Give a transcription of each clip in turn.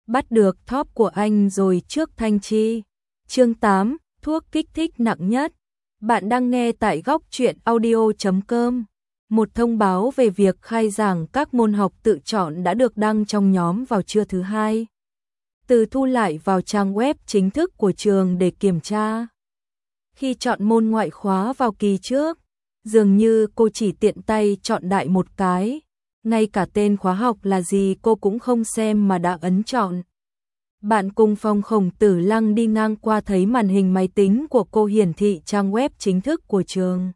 bắt được top của anh rồi trước Thanh Chi. Chương 8, thuốc kích thích nặng nhất. Bạn đang nghe tại góc truyện audio.com. Một thông báo về việc khai giảng các môn học tự chọn đã được đăng trong nhóm vào trưa thứ Hai. Từ Thu lại vào trang web chính thức của trường để kiểm tra. Khi chọn môn ngoại khóa vào kỳ trước, dường như cô chỉ tiện tay chọn đại một cái, ngay cả tên khóa học là gì cô cũng không xem mà đã ấn chọn. Bạn cùng phòng Khổng Tử Lăng đi ngang qua thấy màn hình máy tính của cô hiển thị trang web chính thức của trường.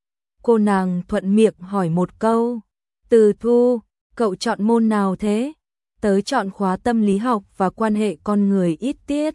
Cô nàng thuận miệng hỏi một câu, Từ Thu, cậu chọn môn nào thế? Tớ chọn khóa tâm lý học và quan hệ con người ít tiết.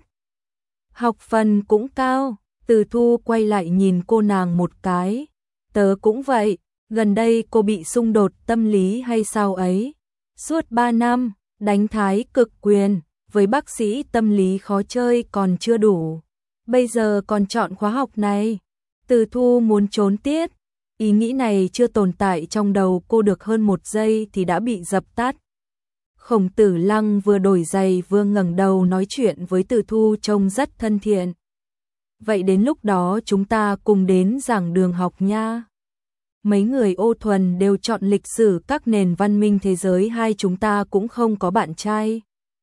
Học phần cũng cao. Từ Thu quay lại nhìn cô nàng một cái. Tớ cũng vậy, gần đây cô bị xung đột tâm lý hay sao ấy? Suốt 3 năm, đánh thái cực quyền, với bác sĩ tâm lý khó chơi còn chưa đủ. Bây giờ còn chọn khóa học này. Từ Thu muốn trốn tiết. Ý nghĩ này chưa tồn tại trong đầu cô được hơn 1 giây thì đã bị dập tắt. Khổng Tử Lăng vừa đổi giày vừa ngẩng đầu nói chuyện với Từ Thu trông rất thân thiện. Vậy đến lúc đó chúng ta cùng đến giảng đường học nha. Mấy người Ô Thuần đều chọn lịch sử các nền văn minh thế giới, hai chúng ta cũng không có bạn trai.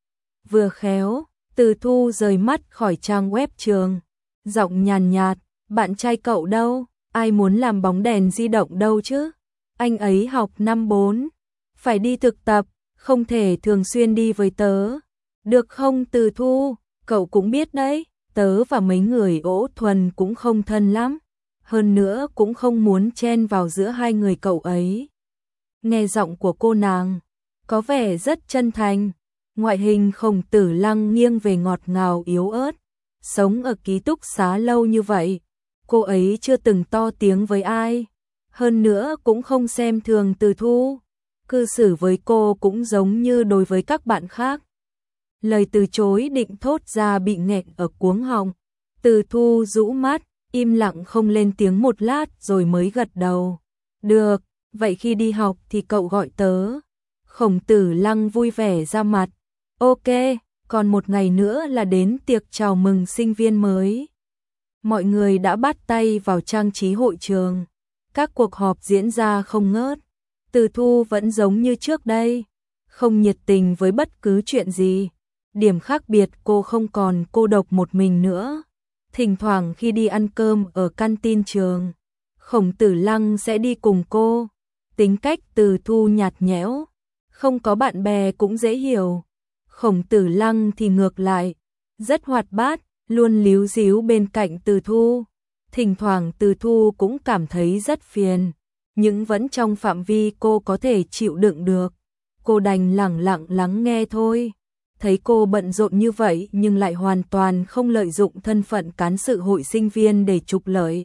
Vừa khéo, Từ Thu rời mắt khỏi trang web trường. Giọng nhàn nhạt, bạn trai cậu đâu? Ai muốn làm bóng đèn di động đâu chứ? Anh ấy học năm 4. Phải đi thực tập, không thể thường xuyên đi với tớ. Được không Từ Thu? Cậu cũng biết đấy. Tớ và mấy người Ô Thuần cũng không thân lắm, hơn nữa cũng không muốn chen vào giữa hai người cậu ấy. Nghe giọng của cô nàng, có vẻ rất chân thành, ngoại hình Khổng Tử Lăng nghiêng về ngọt ngào yếu ớt. Sống ở ký túc xá lâu như vậy, cô ấy chưa từng to tiếng với ai, hơn nữa cũng không xem thường Từ Thu. Cư xử với cô cũng giống như đối với các bạn khác. Lời từ chối định thốt ra bị nghẹn ở cuống họng. Từ Thu rũ mắt, im lặng không lên tiếng một lát rồi mới gật đầu. Được, vậy khi đi học thì cậu gọi tớ. Khổng Tử Lăng vui vẻ ra mặt. Ok, còn một ngày nữa là đến tiệc chào mừng sinh viên mới. Mọi người đã bắt tay vào trang trí hội trường. Các cuộc họp diễn ra không ngớt. Từ Thu vẫn giống như trước đây, không nhiệt tình với bất cứ chuyện gì. Điểm khác biệt cô không còn cô độc một mình nữa. Thỉnh thoảng khi đi ăn cơm ở canteen trường, Khổng Tử Lăng sẽ đi cùng cô. Tính cách Từ Thu nhạt nhẽo, không có bạn bè cũng dễ hiểu. Khổng Tử Lăng thì ngược lại, rất hoạt bát, luôn líu díu bên cạnh Từ Thu. Thỉnh thoảng Từ Thu cũng cảm thấy rất phiền, nhưng vẫn trong phạm vi cô có thể chịu đựng được. Cô đành lẳng lặng lắng nghe thôi. Thấy cô bận rộn như vậy nhưng lại hoàn toàn không lợi dụng thân phận cán sự hội sinh viên để trục lợi.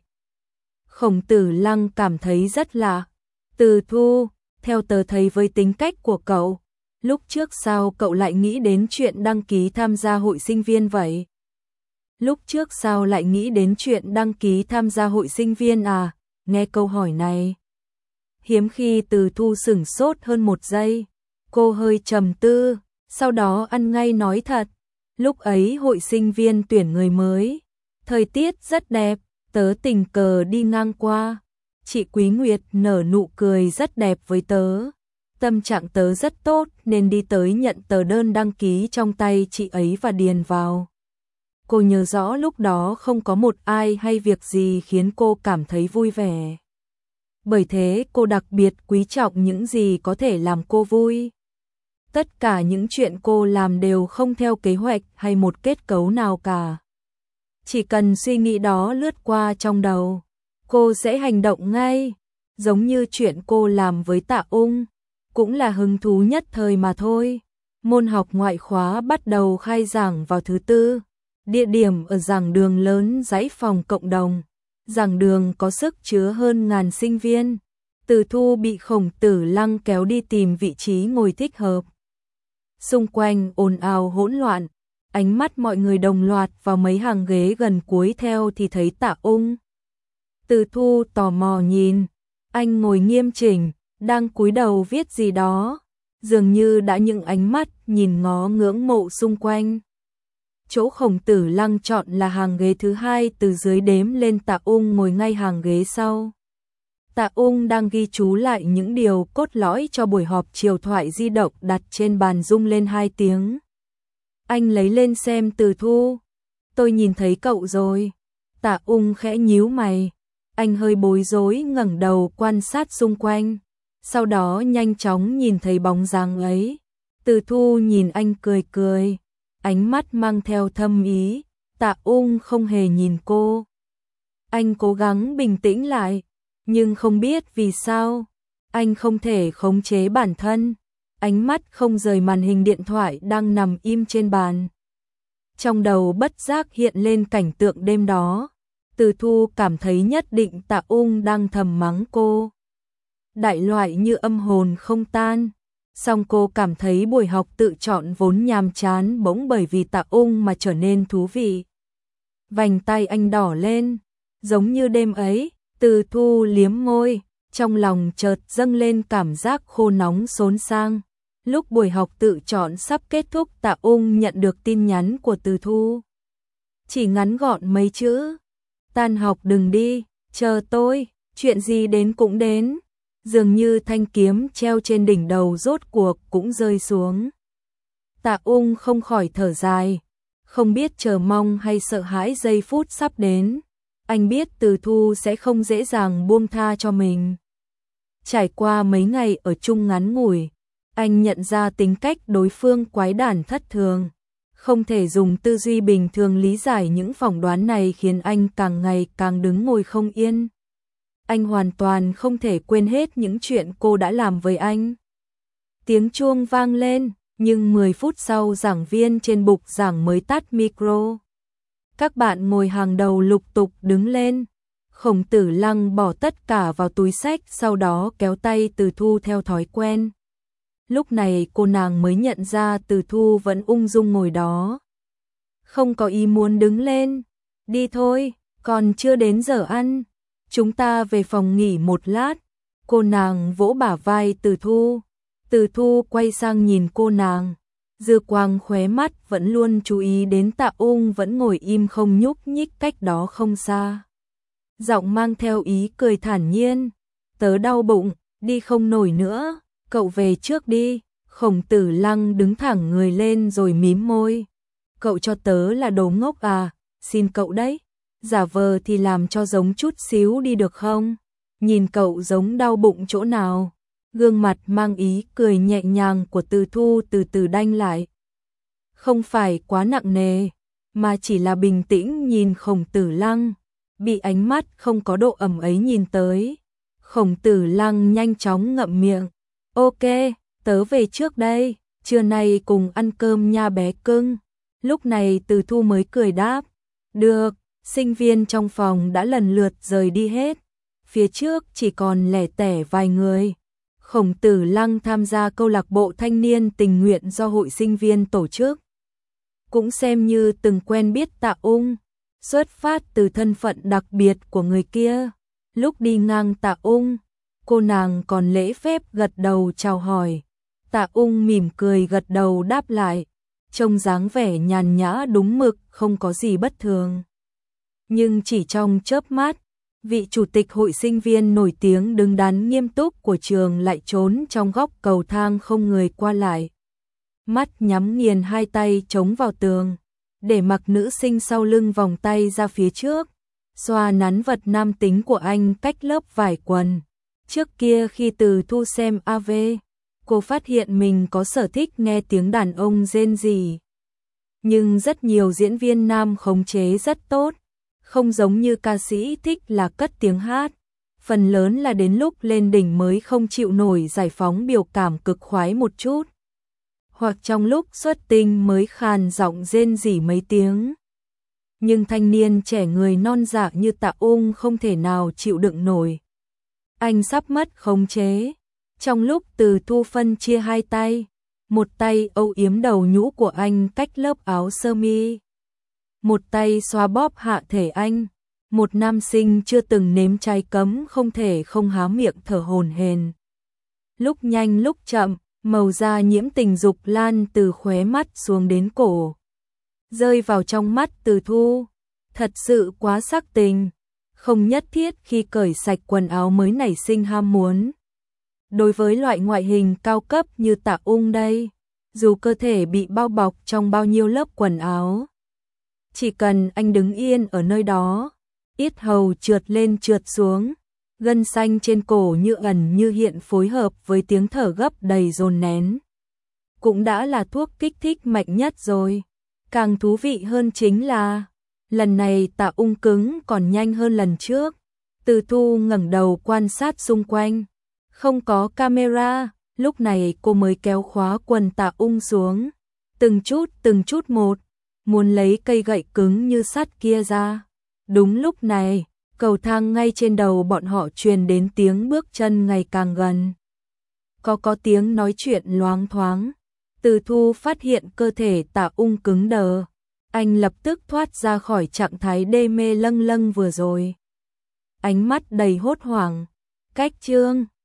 Khổng Tử Lăng cảm thấy rất lạ. Từ Thu, theo tớ thấy với tính cách của cậu, lúc trước sao cậu lại nghĩ đến chuyện đăng ký tham gia hội sinh viên vậy? Lúc trước sao lại nghĩ đến chuyện đăng ký tham gia hội sinh viên à? Nghe câu hỏi này, hiếm khi Từ Thu sửng sốt hơn 1 giây. Cô hơi trầm tư. Sau đó ăn ngay nói thật, lúc ấy hội sinh viên tuyển người mới, thời tiết rất đẹp, tớ tình cờ đi ngang qua, chị Quý Nguyệt nở nụ cười rất đẹp với tớ, tâm trạng tớ rất tốt nên đi tới nhận tờ đơn đăng ký trong tay chị ấy và điền vào. Cô nhớ rõ lúc đó không có một ai hay việc gì khiến cô cảm thấy vui vẻ. Bởi thế cô đặc biệt quý trọng những gì có thể làm cô vui. Tất cả những chuyện cô làm đều không theo kế hoạch hay một kết cấu nào cả. Chỉ cần suy nghĩ đó lướt qua trong đầu, cô sẽ hành động ngay. Giống như chuyện cô làm với Tạ Ung, cũng là hứng thú nhất thời mà thôi. Môn học ngoại khóa bắt đầu khai giảng vào thứ Tư. Địa điểm ở giảng đường lớn dãy phòng cộng đồng. Giảng đường có sức chứa hơn 1000 sinh viên. Từ Thu bị Khổng Tử Lăng kéo đi tìm vị trí ngồi thích hợp. Xung quanh ồn ào hỗn loạn, ánh mắt mọi người đồng loạt vào mấy hàng ghế gần cuối theo thì thấy Tạ Ung. Từ Thu tò mò nhìn, anh ngồi nghiêm chỉnh, đang cúi đầu viết gì đó. dường như đã những ánh mắt nhìn ngó ngưỡng mộ xung quanh. Chỗ Khổng Tử Lăng chọn là hàng ghế thứ hai từ dưới đếm lên. Tạ Ung ngồi ngay hàng ghế sau. Tạ Ung đang ghi chú lại những điều cốt lõi cho buổi họp chiều, thoại di động đặt trên bàn rung lên 2 tiếng. Anh lấy lên xem. Từ Thu, tôi nhìn thấy cậu rồi. Tạ Ung khẽ nhíu mày. Anh hơi bối rối ngẩng đầu quan sát xung quanh. Sau đó nhanh chóng nhìn thấy bóng dáng ấy. Từ Thu nhìn anh cười cười, ánh mắt mang theo thâm ý. Tạ Ung không hề nhìn cô. Anh cố gắng bình tĩnh lại, nhưng không biết vì sao, anh không thể khống chế bản thân. Ánh mắt không rời màn hình điện thoại đang nằm im trên bàn. Trong đầu bất giác hiện lên cảnh tượng đêm đó. Từ Thu cảm thấy nhất định Tạ Ung đang thầm mắng cô. Đại loại như âm hồn không tan. Song cô cảm thấy buổi học tự chọn vốn nhàm chán bỗng bởi vì Tạ Ung mà trở nên thú vị. Vành tay anh đỏ lên, giống như đêm ấy. Từ Thu liếm môi, trong lòng chợt dâng lên cảm giác khô nóng xốn sang. Lúc buổi học tự chọn sắp kết thúc, Tạ Ung nhận được tin nhắn của Từ Thu. Chỉ ngắn gọn mấy chữ: tan học đừng đi, chờ tôi, chuyện gì đến cũng đến. Dường như thanh kiếm treo trên đỉnh đầu rốt cuộc cũng rơi xuống. Tạ Ung không khỏi thở dài, không biết chờ mong hay sợ hãi giây phút sắp đến. Anh biết Từ Thu sẽ không dễ dàng buông tha cho mình. Trải qua mấy ngày ở chung ngắn ngủi, anh nhận ra tính cách đối phương quái đản thất thường. Không thể dùng tư duy bình thường lý giải những phỏng đoán này, khiến anh càng ngày càng đứng ngồi không yên. Anh hoàn toàn không thể quên hết những chuyện cô đã làm với anh. Tiếng chuông vang lên, nhưng 10 phút sau giảng viên trên bục giảng mới tắt micro. Các bạn ngồi hàng đầu lục tục đứng lên. Khổng Tử Lăng bỏ tất cả vào túi xách, sau đó kéo tay Từ Thu theo thói quen. Lúc này cô nàng mới nhận ra Từ Thu vẫn ung dung ngồi đó. Không có ý muốn đứng lên. Đi thôi, còn chưa đến giờ ăn. Chúng ta về phòng nghỉ một lát. Cô nàng vỗ bả vai Từ Thu. Từ Thu quay sang nhìn cô nàng. Dư quang khóe mắt vẫn luôn chú ý đến Tạ Ung vẫn ngồi im không nhúc nhích cách đó không xa. Giọng mang theo ý cười thản nhiên. Tớ đau bụng, đi không nổi nữa, cậu về trước đi. Khổng Tử Lăng đứng thẳng người lên rồi mím môi. Cậu cho tớ là đồ ngốc à, xin cậu đấy. Giả vờ thì làm cho giống chút xíu đi được không? Nhìn cậu giống đau bụng chỗ nào? Gương mặt mang ý cười nhẹ nhàng của Từ Thu từ từ đanh lại. Không phải quá nặng nề, mà chỉ là bình tĩnh nhìn Khổng Tử Lăng, bị ánh mắt không có độ ẩm ấy nhìn tới. Khổng Tử Lăng nhanh chóng ngậm miệng. Ok, tớ về trước đây, trưa nay cùng ăn cơm nha bé cưng. Lúc này Từ Thu mới cười đáp. Được, sinh viên trong phòng đã lần lượt rời đi hết. Phía trước chỉ còn lẻ tẻ vài người. Khổng Tử Lăng tham gia câu lạc bộ thanh niên tình nguyện do hội sinh viên tổ chức. Cũng xem như từng quen biết Tạ Ung, xuất phát từ thân phận đặc biệt của người kia. Lúc đi ngang Tạ Ung, cô nàng còn lễ phép gật đầu chào hỏi. Tạ Ung mỉm cười gật đầu đáp lại, trông dáng vẻ nhàn nhã đúng mực, không có gì bất thường. Nhưng chỉ trong chớp mắt, vị chủ tịch hội sinh viên nổi tiếng đứng đắn nghiêm túc của trường lại trốn trong góc cầu thang không người qua lại. Mắt nhắm nghiền, hai tay chống vào tường, để mặc nữ sinh sau lưng vòng tay ra phía trước, xoa nắn vật nam tính của anh cách lớp vải quần. Trước kia khi Từ Thu xem AV, cô phát hiện mình có sở thích nghe tiếng đàn ông rên rỉ. Nhưng rất nhiều diễn viên nam khống chế rất tốt, không giống như ca sĩ thích là cất tiếng hát. Phần lớn là đến lúc lên đỉnh mới không chịu nổi giải phóng biểu cảm cực khoái một chút. Hoặc trong lúc xuất tinh mới khàn giọng rên rỉ mấy tiếng. Nhưng thanh niên trẻ người non dạ như Tạ Ung không thể nào chịu đựng nổi. Anh sắp mất khống chế. Trong lúc Từ Thu phân chia hai tay, một tay âu yếm đầu nhũ của anh cách lớp áo sơ mi, một tay xoa bóp hạ thể anh. Một nam sinh chưa từng nếm trái cấm không thể không há miệng thở hổn hển. Lúc nhanh lúc chậm, Màu da nhiễm tình dục lan từ khóe mắt xuống đến cổ, rơi vào trong mắt Từ Thu. Thật sự quá sắc tình, không nhất thiết khi cởi sạch quần áo mới nảy sinh ham muốn. Đối với loại ngoại hình cao cấp như Tạ Ung đây, dù cơ thể bị bao bọc trong bao nhiêu lớp quần áo, chỉ cần anh đứng yên ở nơi đó, yết hầu trượt lên trượt xuống, gân xanh trên cổ như ẩn như hiện phối hợp với tiếng thở gấp đầy dồn nén, cũng đã là thuốc kích thích mạnh nhất rồi. Càng thú vị hơn chính là, lần này Tạ Ung cứng còn nhanh hơn lần trước. Từ Thu ngẩng đầu quan sát xung quanh, không có camera, lúc này cô mới kéo khóa quần Tạ Ung xuống, từng chút một, muốn lấy cây gậy cứng như sắt kia ra. Đúng lúc này, cầu thang ngay trên đầu bọn họ truyền đến tiếng bước chân ngày càng gần. Có tiếng nói chuyện loáng thoáng. Từ Thu phát hiện cơ thể Tạ Ung cứng đờ, anh lập tức thoát ra khỏi trạng thái đê mê lâng lâng vừa rồi. Ánh mắt đầy hốt hoảng. Cách chương